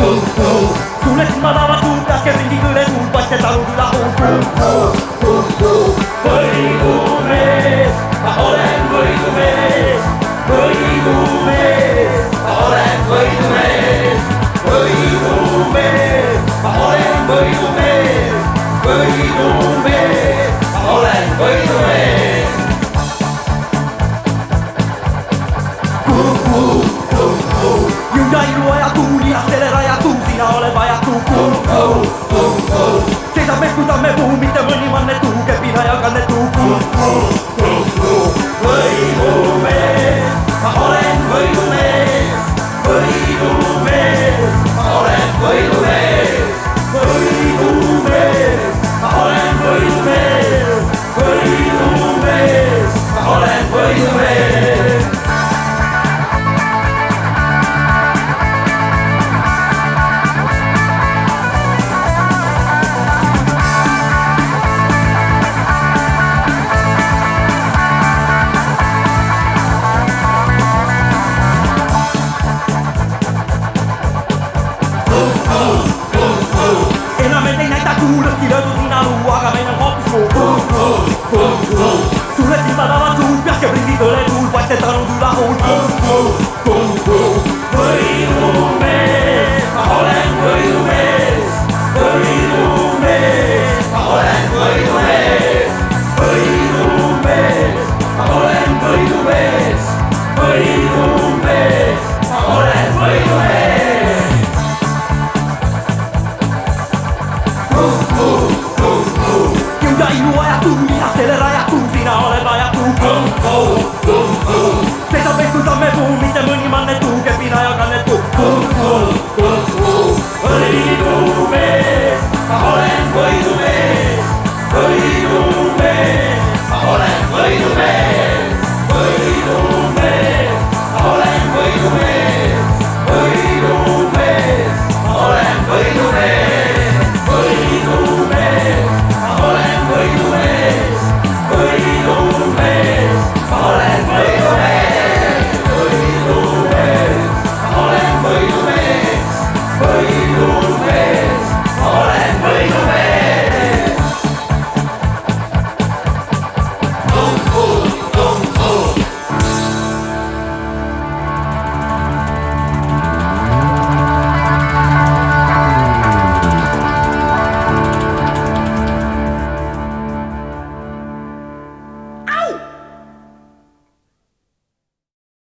kung fu. Sulle silmad avatud, peas käib ringi kõnetuul, paiste talud üle hool. Kung fu, võidumees, ma olen võidumees, võidumees, ma olen võidumees, võidumees, ma olen võidumees, võidumees, ma olen võidumees. Kung fu, jõuda ilu ajatu, lihastele rajatu, sina oled vajatu. Kung fu, seisab mees kui tammepuu, mitte mõni mannetu, kepina ja kannetu. Kung fu, võidumees, ma olen võidumees, võidumees, ma olen võidumees, võidumees, ma olen võidumees, võidumees, ma olen võidumees. Enamelt ei näita kuulõhki löödud ninaluu, aga meil on hoopis muu. Kung fu, sulle silmad avatud, peas käib ringi kõnetuul, paiste tanud üle hool. Kung fu, võidumees, ma olen võidumees, võidumees, ma olen võidumees, võidumees, ma olen võidumees, võidumees, ma olen võidumees. Jõuda ilu ajatu, lihastele rajatu, sina oled vajatu. Kung fu.